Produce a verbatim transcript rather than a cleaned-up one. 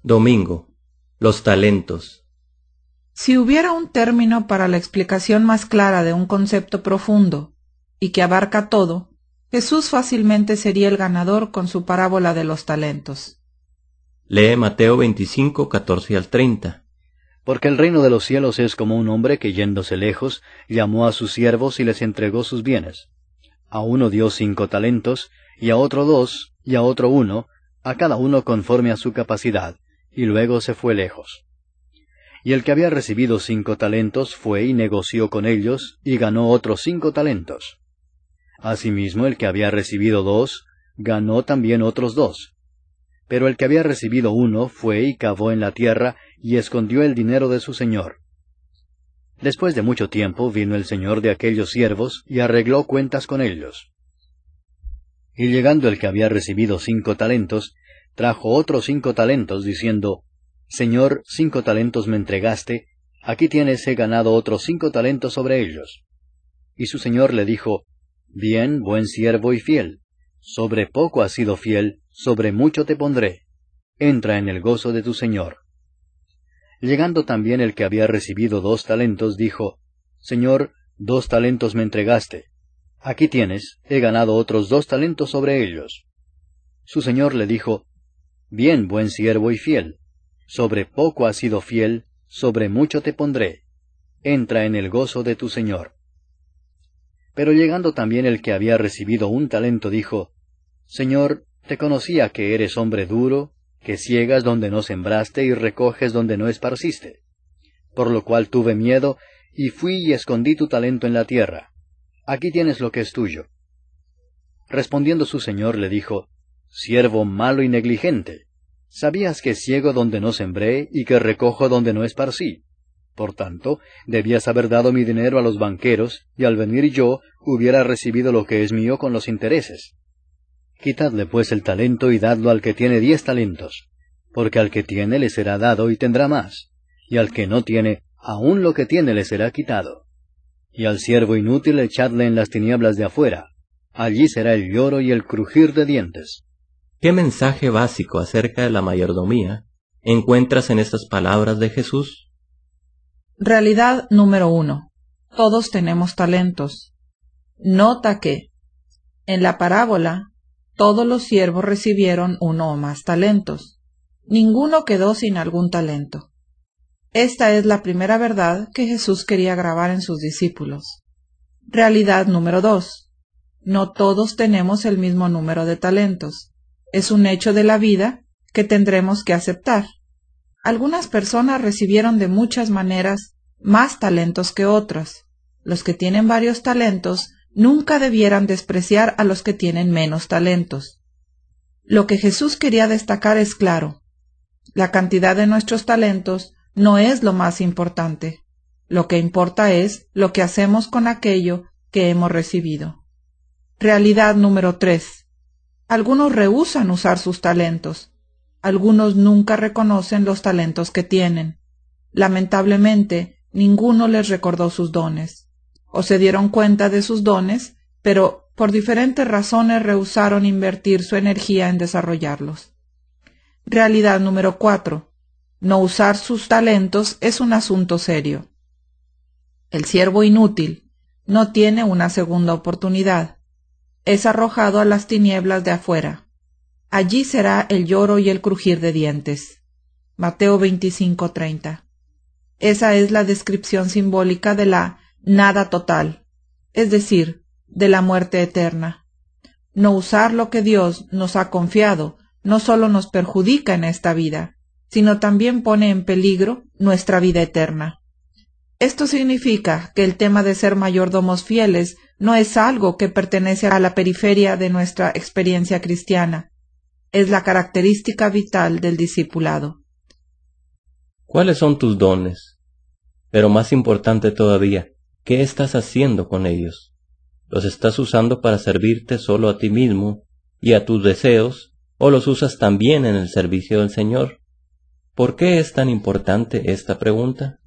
Domingo. Los talentos. Si hubiera un término para la explicación más clara de un concepto profundo y que abarca todo, Jesús fácilmente sería el ganador con su parábola de los talentos. Lee Mateo veinticinco, catorce al treinta. Porque el reino de los cielos es como un hombre que, yéndose lejos, llamó a sus siervos y les entregó sus bienes. A uno dio cinco talentos, y a otro dos, y a otro uno, a cada uno conforme a su capacidad, y luego se fue lejos. Y el que había recibido cinco talentos fue y negoció con ellos, y ganó otros cinco talentos. Asimismo el que había recibido dos, ganó también otros dos. Pero el que había recibido uno fue y cavó en la tierra, y escondió el dinero de su señor. Después de mucho tiempo vino el señor de aquellos siervos, y arregló cuentas con ellos. Y llegando el que había recibido cinco talentos, trajo otros cinco talentos, diciendo, Señor, cinco talentos me entregaste, aquí tienes, he ganado otros cinco talentos sobre ellos. Y su señor le dijo, Bien, buen siervo y fiel, sobre poco has sido fiel, sobre mucho te pondré, entra en el gozo de tu señor. Llegando también el que había recibido dos talentos, dijo, Señor, dos talentos me entregaste, aquí tienes, he ganado otros dos talentos sobre ellos. Su señor le dijo, Bien, buen siervo y fiel, sobre poco has sido fiel, sobre mucho te pondré, entra en el gozo de tu señor. Pero llegando también el que había recibido un talento, dijo, Señor, te conocía que eres hombre duro, que ciegas donde no sembraste y recoges donde no esparciste. Por lo cual tuve miedo, y fui y escondí tu talento en la tierra. Aquí tienes lo que es tuyo. Respondiendo su señor le dijo, Siervo malo y negligente, sabías que ciego donde no sembré y que recojo donde no esparcí. Por tanto, debías haber dado mi dinero a los banqueros, y al venir yo hubiera recibido lo que es mío con los intereses. Quitadle pues el talento y dadlo al que tiene diez talentos, porque al que tiene le será dado y tendrá más, y al que no tiene, aun lo que tiene le será quitado. Y al siervo inútil echadle en las tinieblas de afuera, allí será el lloro y el crujir de dientes. ¿Qué mensaje básico acerca de la mayordomía encuentras en estas palabras de Jesús? Realidad número uno. Todos tenemos talentos. Nota que, en la parábola, todos los siervos recibieron uno o más talentos. Ninguno quedó sin algún talento. Esta es la primera verdad que Jesús quería grabar en sus discípulos. Realidad número dos. No todos tenemos el mismo número de talentos. Es un hecho de la vida que tendremos que aceptar. Algunas personas recibieron de muchas maneras más talentos que otras. Los que tienen varios talentos nunca debieran despreciar a los que tienen menos talentos. Lo que Jesús quería destacar es claro. La cantidad de nuestros talentos no es lo más importante. Lo que importa es lo que hacemos con aquello que hemos recibido. Realidad número tres. Algunos rehúsan usar sus talentos. Algunos nunca reconocen los talentos que tienen. Lamentablemente, ninguno les recordó sus dones. O se dieron cuenta de sus dones, pero por diferentes razones rehusaron invertir su energía en desarrollarlos. Realidad número cuatro. No usar sus talentos es un asunto serio. El siervo inútil no tiene una segunda oportunidad. Es arrojado a las tinieblas de afuera. Allí será el lloro y el crujir de dientes. Mateo veinticinco, treinta. Esa es la descripción simbólica de la nada total, es decir, de la muerte eterna. No usar lo que Dios nos ha confiado no solo nos perjudica en esta vida, sino también pone en peligro nuestra vida eterna. Esto significa que el tema de ser mayordomos fieles no es algo que pertenece a la periferia de nuestra experiencia cristiana. Es la característica vital del discipulado. ¿Cuáles son tus dones? Pero más importante todavía, ¿qué estás haciendo con ellos? ¿Los estás usando para servirte solo a ti mismo y a tus deseos, o los usas también en el servicio del Señor? ¿Por qué es tan importante esta pregunta?